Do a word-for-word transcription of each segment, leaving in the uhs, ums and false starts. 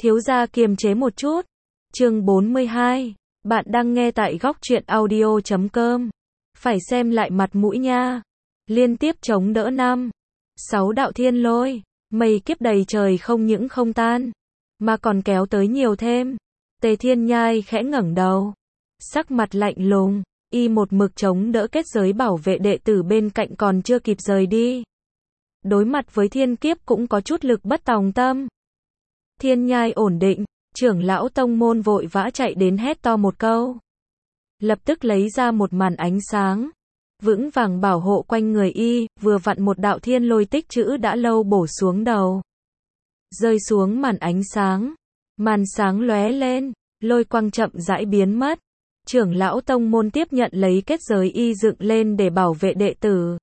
Thiếu gia kiềm chế một chút. Chương bốn mươi hai. Bạn đang nghe tại góc truyện audio chấm com. Phải xem lại mặt mũi nha. Liên tiếp chống đỡ năm, sáu đạo thiên lôi, mây kiếp đầy trời không những không tan, mà còn kéo tới nhiều thêm. Tề Thiên Nhai khẽ ngẩng đầu, sắc mặt lạnh lùng, y một mực chống đỡ kết giới bảo vệ đệ tử bên cạnh còn chưa kịp rời đi. Đối mặt với thiên kiếp cũng có chút lực bất tòng tâm. Thiên Nhai ổn định, trưởng lão tông môn vội vã chạy đến hét to một câu. Lập tức lấy ra một màn ánh sáng, vững vàng bảo hộ quanh người y, vừa vặn một đạo thiên lôi tích trữ đã lâu bổ xuống đầu. Rơi xuống màn ánh sáng, màn sáng lóe lên, lôi quang chậm rãi biến mất. Trưởng lão tông môn tiếp nhận lấy kết giới y dựng lên để bảo vệ đệ tử.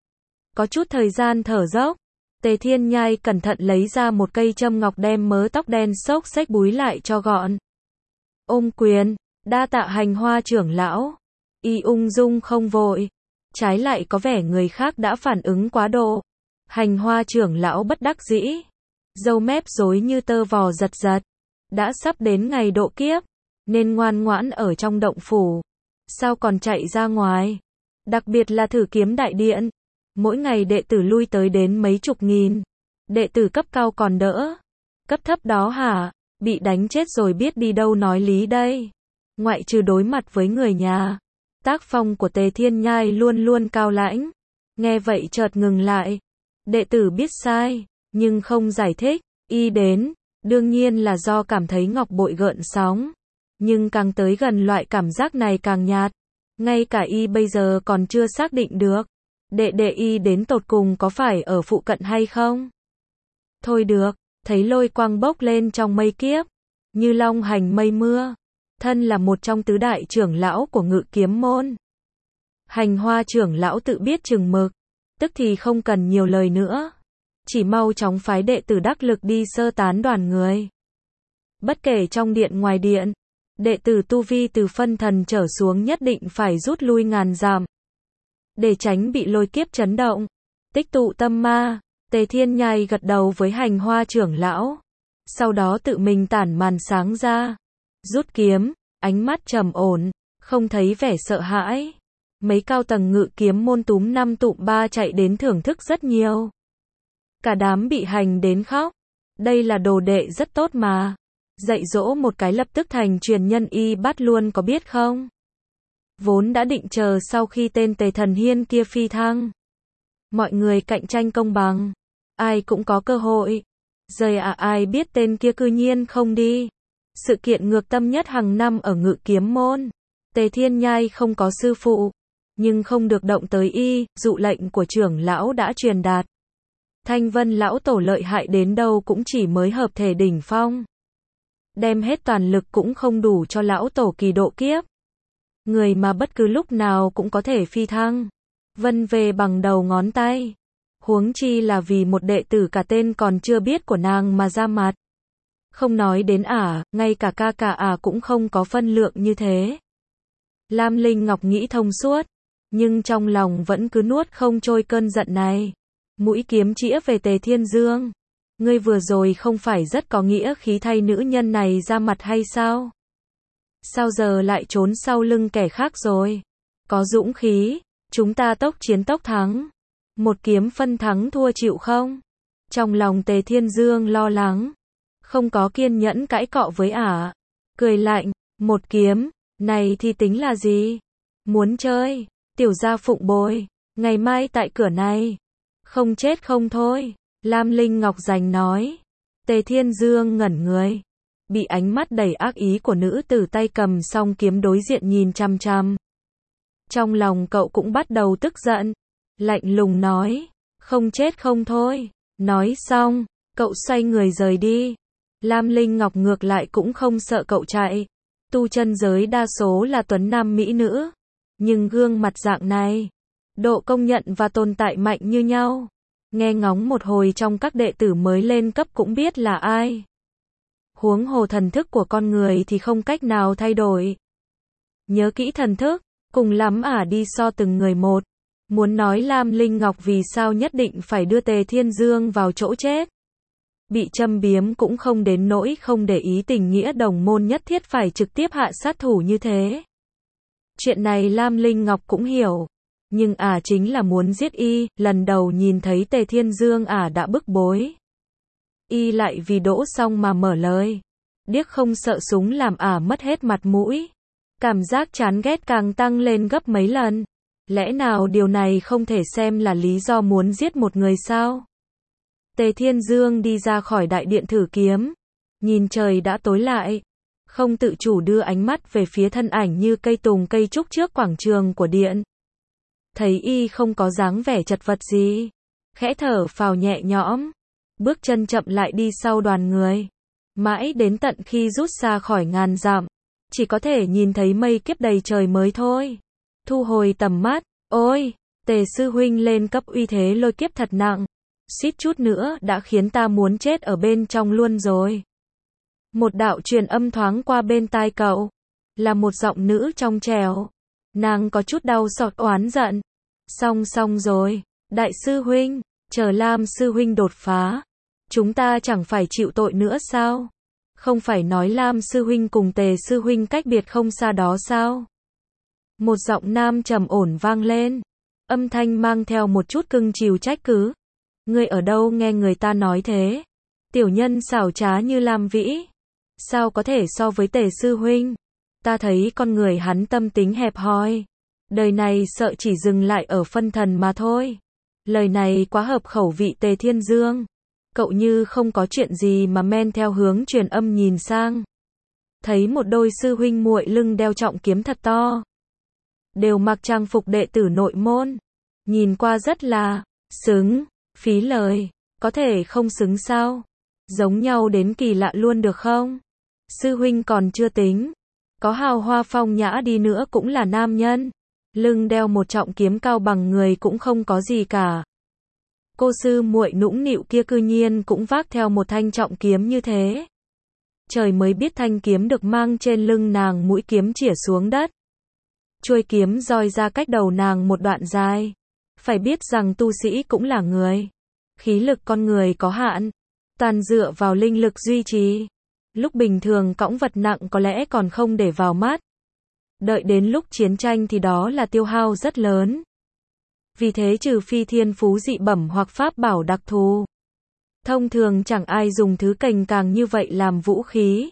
Có chút thời gian thở dốc, Tề Thiên Nhai cẩn thận lấy ra một cây châm ngọc đem mớ tóc đen xốc xếch búi lại cho gọn. Ôm quyền, đa tạ Hành Hoa trưởng lão. Y ung dung không vội, trái lại có vẻ người khác đã phản ứng quá độ. Hành Hoa trưởng lão bất đắc dĩ, râu mép rối như tơ vò giật giật. Đã sắp đến ngày độ kiếp, nên ngoan ngoãn ở trong động phủ. Sao còn chạy ra ngoài? Đặc biệt là thử kiếm đại điện. Mỗi ngày đệ tử lui tới đến mấy chục nghìn. Đệ tử cấp cao còn đỡ. Cấp thấp đó hả? Bị đánh chết rồi biết đi đâu nói lý đây. Ngoại trừ đối mặt với người nhà. Tác phong của Tề Thiên Nhai luôn luôn cao lãnh. Nghe vậy chợt ngừng lại. Đệ tử biết sai, nhưng không giải thích. Y đến, đương nhiên là do cảm thấy ngọc bội gợn sóng. Nhưng càng tới gần loại cảm giác này càng nhạt. Ngay cả y bây giờ còn chưa xác định được. Đệ đệ y đến tột cùng có phải ở phụ cận hay không? Thôi được, thấy lôi quang bốc lên trong mây kiếp, như long hành mây mưa. Thân là một trong tứ đại trưởng lão của Ngự Kiếm môn. Hành Hoa trưởng lão tự biết chừng mực, tức thì không cần nhiều lời nữa. Chỉ mau chóng phái đệ tử đắc lực đi sơ tán đoàn người. Bất kể trong điện ngoài điện, đệ tử tu vi từ phân thần trở xuống nhất định phải rút lui ngàn dặm. Để tránh bị lôi kiếp chấn động, tích tụ tâm ma, Tề Thiên Nhai gật đầu với Hành Hoa trưởng lão. Sau đó tự mình tản màn sáng ra, rút kiếm, ánh mắt trầm ổn, không thấy vẻ sợ hãi. Mấy cao tầng Ngự Kiếm môn túm năm tụm ba chạy đến thưởng thức rất nhiều. Cả đám bị hành đến khóc. Đây là đồ đệ rất tốt mà. Dạy dỗ một cái lập tức thành truyền nhân y bát luôn có biết không? Vốn đã định chờ sau khi tên Tề Thần Hiên kia phi thăng. Mọi người cạnh tranh công bằng. Ai cũng có cơ hội. Giờ à ai biết tên kia cư nhiên không đi. Sự kiện ngược tâm nhất hàng năm ở Ngự Kiếm môn. Tề Thiên Nhai không có sư phụ. Nhưng không được động tới y, dụ lệnh của trưởng lão đã truyền đạt. Thanh Vân lão tổ lợi hại đến đâu cũng chỉ mới hợp thể đỉnh phong. Đem hết toàn lực cũng không đủ cho lão tổ kỳ độ kiếp. Người mà bất cứ lúc nào cũng có thể phi thăng. Vân về bằng đầu ngón tay. Huống chi là vì một đệ tử cả tên còn chưa biết của nàng mà ra mặt. Không nói đến ả, ngay cả ca ca ả cũng không có phân lượng như thế. Lam Linh Ngọc nghĩ thông suốt, nhưng trong lòng vẫn cứ nuốt không trôi cơn giận này. Mũi kiếm chĩa về Tề Thiên Dương. Ngươi vừa rồi không phải rất có nghĩa khí thay nữ nhân này ra mặt hay sao? Sao giờ lại trốn sau lưng kẻ khác rồi? Có dũng khí, chúng ta tốc chiến tốc thắng. Một kiếm phân thắng thua chịu không? Trong lòng Tề Thiên Dương lo lắng. Không có kiên nhẫn cãi cọ với ả. Cười lạnh, một kiếm, này thì tính là gì? Muốn chơi, tiểu gia phụng bồi, ngày mai tại cửa này. Không chết không thôi, Lam Linh Ngọc giành nói. Tề Thiên Dương ngẩn người. Bị ánh mắt đầy ác ý của nữ tử tay cầm song kiếm đối diện nhìn chăm chăm. Trong lòng cậu cũng bắt đầu tức giận. Lạnh lùng nói. Không chết không thôi. Nói xong, cậu xoay người rời đi. Lam Linh Ngọc ngược lại cũng không sợ cậu chạy. Tu chân giới đa số là tuấn nam mỹ nữ. Nhưng gương mặt dạng này, độ công nhận và tồn tại mạnh như nhau. Nghe ngóng một hồi trong các đệ tử mới lên cấp cũng biết là ai. Huống hồ thần thức của con người thì không cách nào thay đổi. Nhớ kỹ thần thức, cùng lắm ả đi so từng người một. Muốn nói Lam Linh Ngọc vì sao nhất định phải đưa Tề Thiên Dương vào chỗ chết. Bị châm biếm cũng không đến nỗi không để ý tình nghĩa đồng môn nhất thiết phải trực tiếp hạ sát thủ như thế. Chuyện này Lam Linh Ngọc cũng hiểu. Nhưng ả à chính là muốn giết y, lần đầu nhìn thấy Tề Thiên Dương ả à đã bức bối. Y lại vì đỗ xong mà mở lời. Điếc không sợ súng làm ả à mất hết mặt mũi. Cảm giác chán ghét càng tăng lên gấp mấy lần. Lẽ nào điều này không thể xem là lý do muốn giết một người sao? Tề Thiên Dương đi ra khỏi đại điện thử kiếm. Nhìn trời đã tối lại. Không tự chủ đưa ánh mắt về phía thân ảnh như cây tùng cây trúc trước quảng trường của điện. Thấy y không có dáng vẻ chật vật gì. Khẽ thở phào nhẹ nhõm. Bước chân chậm lại đi sau đoàn người. Mãi đến tận khi rút xa khỏi ngàn dặm. Chỉ có thể nhìn thấy mây kiếp đầy trời mới thôi. Thu hồi tầm mắt. Ôi, Tề sư huynh lên cấp uy thế lôi kiếp thật nặng. Suýt chút nữa đã khiến ta muốn chết ở bên trong luôn rồi. Một đạo truyền âm thoáng qua bên tai cậu. Là một giọng nữ trong trẻo. Nàng có chút đau xót oán giận. Xong xong rồi, đại sư huynh, chờ Lam sư huynh đột phá. Chúng ta chẳng phải chịu tội nữa sao? Không phải nói Lam sư huynh cùng Tề sư huynh cách biệt không xa đó sao? Một giọng nam trầm ổn vang lên. Âm thanh mang theo một chút cưng chiều trách cứ. Ngươi ở đâu nghe người ta nói thế? Tiểu nhân xảo trá như Lam Vĩ. Sao có thể so với Tề sư huynh? Ta thấy con người hắn tâm tính hẹp hòi. Đời này sợ chỉ dừng lại ở phân thần mà thôi. Lời này quá hợp khẩu vị Tề Thiên Dương. Cậu như không có chuyện gì mà men theo hướng truyền âm nhìn sang. Thấy một đôi sư huynh muội lưng đeo trọng kiếm thật to. Đều mặc trang phục đệ tử nội môn. Nhìn qua rất là xứng, phí lời. Có thể không xứng sao? Giống nhau đến kỳ lạ luôn được không? Sư huynh còn chưa tính. Có hào hoa phong nhã đi nữa cũng là nam nhân. Lưng đeo một trọng kiếm cao bằng người cũng không có gì cả. Cô sư muội nũng nịu kia cư nhiên cũng vác theo một thanh trọng kiếm như thế. Trời mới biết thanh kiếm được mang trên lưng nàng, mũi kiếm chĩa xuống đất. Chuôi kiếm roi ra cách đầu nàng một đoạn dài. Phải biết rằng tu sĩ cũng là người. Khí lực con người có hạn. Toàn dựa vào linh lực duy trì. Lúc bình thường cõng vật nặng có lẽ còn không để vào mắt. Đợi đến lúc chiến tranh thì đó là tiêu hao rất lớn. Vì thế trừ phi thiên phú dị bẩm hoặc pháp bảo đặc thù. Thông thường chẳng ai dùng thứ cành càng như vậy làm vũ khí.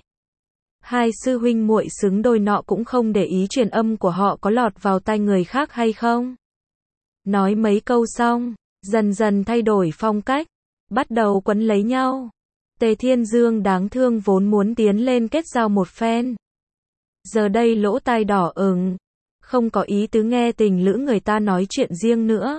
Hai sư huynh muội xứng đôi nọ cũng không để ý truyền âm của họ có lọt vào tai người khác hay không. Nói mấy câu xong, dần dần thay đổi phong cách, bắt đầu quấn lấy nhau. Tề Thiên Dương đáng thương vốn muốn tiến lên kết giao một phen. Giờ đây lỗ tai đỏ ửng, không có ý tứ nghe tình lữ người ta nói chuyện riêng nữa.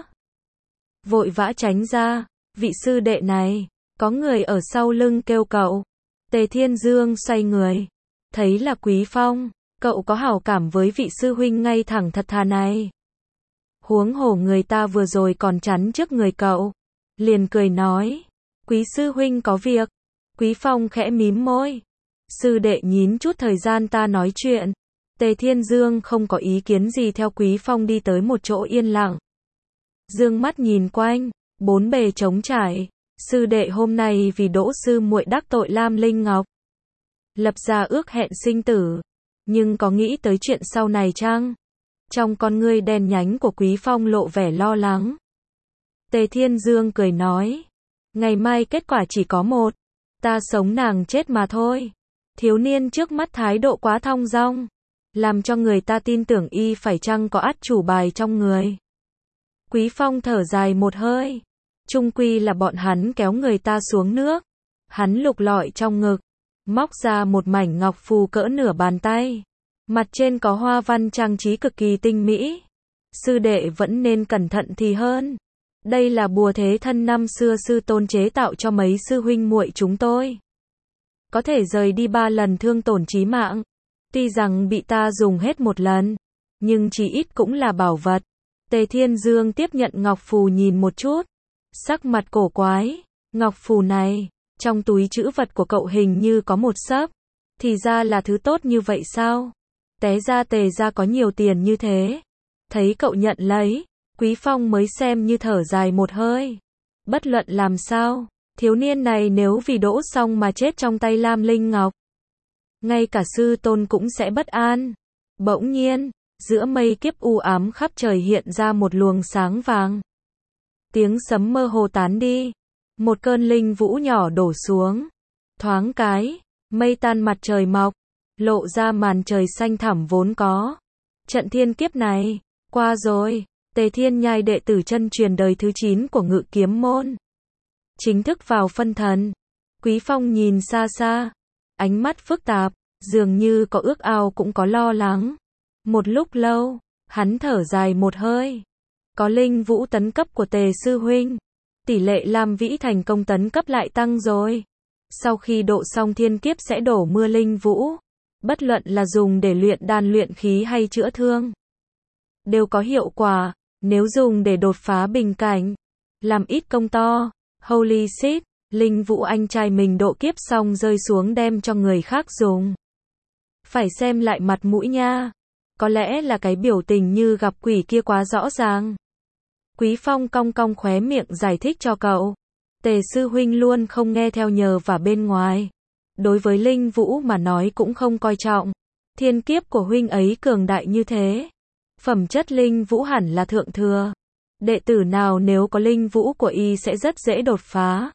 Vội vã tránh ra, vị sư đệ này, có người ở sau lưng kêu cậu. Tề Thiên Dương xoay người, thấy là Quý Phong, cậu có hảo cảm với vị sư huynh ngay thẳng thật thà này. Huống hồ người ta vừa rồi còn chắn trước người cậu. Liền cười nói, Quý sư huynh có việc. Quý Phong khẽ mím môi. Sư đệ nhín chút thời gian ta nói chuyện. Tề Thiên Dương không có ý kiến gì theo Quý Phong đi tới một chỗ yên lặng. Dương mắt nhìn quanh, bốn bề trống trải. Sư đệ hôm nay vì đỗ sư muội đắc tội Lam Linh Ngọc. Lập ra ước hẹn sinh tử. Nhưng có nghĩ tới chuyện sau này chăng? Trong con ngươi đen nhánh của Quý Phong lộ vẻ lo lắng. Tề Thiên Dương cười nói. Ngày mai kết quả chỉ có một. Ta sống nàng chết mà thôi. Thiếu niên trước mắt thái độ quá thong dong. Làm cho người ta tin tưởng y phải chăng có át chủ bài trong người. Quý Phong thở dài một hơi. Chung quy là bọn hắn kéo người ta xuống nước. Hắn lục lọi trong ngực. Móc ra một mảnh ngọc phù cỡ nửa bàn tay. Mặt trên có hoa văn trang trí cực kỳ tinh mỹ. Sư đệ vẫn nên cẩn thận thì hơn. Đây là bùa thế thân năm xưa sư tôn chế tạo cho mấy sư huynh muội chúng tôi. Có thể rời đi ba lần thương tổn chí mạng. Tuy rằng bị ta dùng hết một lần, nhưng chỉ ít cũng là bảo vật. Tề Thiên Dương tiếp nhận ngọc phù nhìn một chút. Sắc mặt cổ quái. Ngọc phù này, trong túi trữ vật của cậu hình như có một xấp. Thì ra là thứ tốt như vậy sao? Té ra Tề ra có nhiều tiền như thế. Thấy cậu nhận lấy, Quý Phong mới xem như thở dài một hơi. Bất luận làm sao, Thiếu niên này nếu vì đỗ xong mà chết trong tay Lam Linh Ngọc, ngay cả sư tôn cũng sẽ bất an. Bỗng nhiên, giữa mây kiếp u ám khắp trời hiện ra một luồng sáng vàng. Tiếng sấm mơ hồ tán đi. Một cơn linh vũ nhỏ đổ xuống. Thoáng cái, mây tan mặt trời mọc, lộ ra màn trời xanh thẳm vốn có. Trận thiên kiếp này, qua rồi. Tề Thiên Nhai đệ tử chân truyền đời thứ chín của Ngự Kiếm môn chính thức vào phân thần. Quý Phong nhìn xa xa, ánh mắt phức tạp, dường như có ước ao cũng có lo lắng. Một lúc lâu, hắn thở dài một hơi. Có linh vũ tấn cấp của Tề sư huynh, tỷ lệ Lam Vĩ thành công tấn cấp lại tăng rồi. Sau khi độ xong thiên kiếp sẽ đổ mưa linh vũ, bất luận là dùng để luyện đan luyện khí hay chữa thương, đều có hiệu quả. Nếu dùng để đột phá bình cảnh, làm ít công to, holy shit, linh vũ anh trai mình độ kiếp xong rơi xuống đem cho người khác dùng. Phải xem lại mặt mũi nha. Có lẽ là cái biểu tình như gặp quỷ kia quá rõ ràng. Quý Phong cong cong khóe miệng giải thích cho cậu. Tề sư huynh luôn không nghe theo nhờ vả bên ngoài. Đối với linh vũ mà nói cũng không coi trọng. Thiên kiếp của huynh ấy cường đại như thế. Phẩm chất linh vũ hẳn là thượng thừa. Đệ tử nào nếu có linh vũ của y sẽ rất dễ đột phá.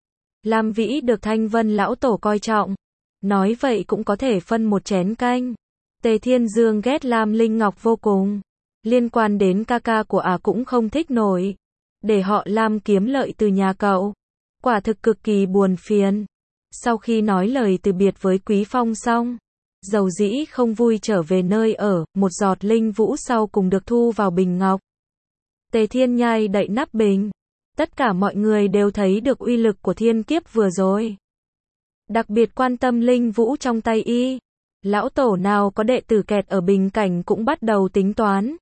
Lam Vĩ được Thanh Vân lão tổ coi trọng. Nói vậy cũng có thể phân một chén canh. Tề Thiên Dương ghét Lam Linh Ngọc vô cùng. Liên quan đến ca ca của ả à cũng không thích nổi. Để họ Lam kiếm lợi từ nhà cậu. Quả thực cực kỳ buồn phiền. Sau khi nói lời từ biệt với Quý Phong xong, dầu dĩ không vui trở về nơi ở, một giọt linh vũ sau cùng được thu vào bình ngọc. Tề Thiên Nhai đậy nắp bình. Tất cả mọi người đều thấy được uy lực của thiên kiếp vừa rồi. Đặc biệt quan tâm linh vũ trong tay y. Lão tổ nào có đệ tử kẹt ở bình cảnh cũng bắt đầu tính toán.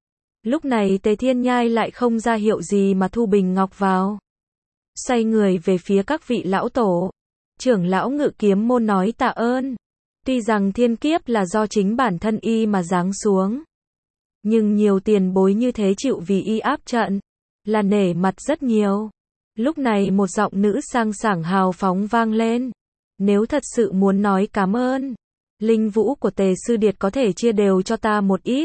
Lúc này Tề Thiên Nhai lại không ra hiệu gì mà thu bình ngọc vào. Xoay người về phía các vị lão tổ. Trưởng lão Ngự Kiếm môn nói tạ ơn. Tuy rằng thiên kiếp là do chính bản thân y mà giáng xuống, nhưng nhiều tiền bối như thế chịu vì y áp trận, là nể mặt rất nhiều. Lúc này một giọng nữ sang sảng hào phóng vang lên. Nếu thật sự muốn nói cảm ơn, linh vũ của Tề sư điệt có thể chia đều cho ta một ít.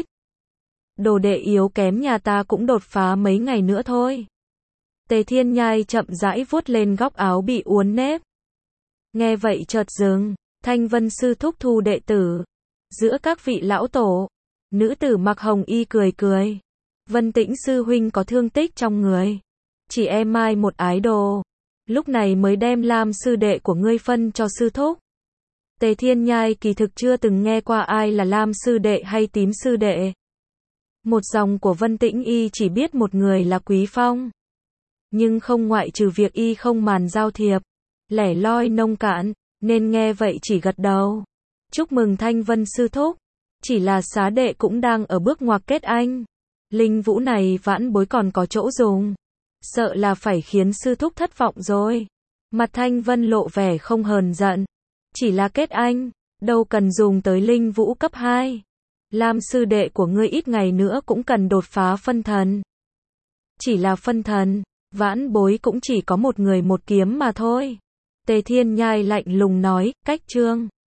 Đồ đệ yếu kém nhà ta cũng đột phá mấy ngày nữa thôi. Tề Thiên Nhai chậm rãi vuốt lên góc áo bị uốn nếp. Nghe vậy chợt dừng. Thanh Vân sư thúc thu đệ tử. Giữa các vị lão tổ, nữ tử mặc hồng y cười cười. Vân Tĩnh sư huynh có thương tích trong người, chỉ e mai một ái đồ, lúc này mới đem Lam sư đệ của ngươi phân cho sư thúc. Tề Thiên Nhai kỳ thực chưa từng nghe qua ai là Lam sư đệ hay Tím sư đệ. Một dòng của Vân Tĩnh y chỉ biết một người là Quý Phong. Nhưng không ngoại trừ việc y không màn giao thiệp, lẻ loi nông cạn, nên nghe vậy chỉ gật đầu. Chúc mừng Thanh Vân sư thúc. Chỉ là xá đệ cũng đang ở bước ngoặc kết anh. Linh vũ này vãn bối còn có chỗ dùng. Sợ là phải khiến sư thúc thất vọng rồi. Mặt Thanh Vân lộ vẻ không hờn giận. Chỉ là kết anh, đâu cần dùng tới linh vũ cấp hai. Lam sư đệ của ngươi ít ngày nữa cũng cần đột phá phân thần. Chỉ là phân thần, vãn bối cũng chỉ có một người một kiếm mà thôi. Tề Thiên Nhai lạnh lùng nói, cách chương.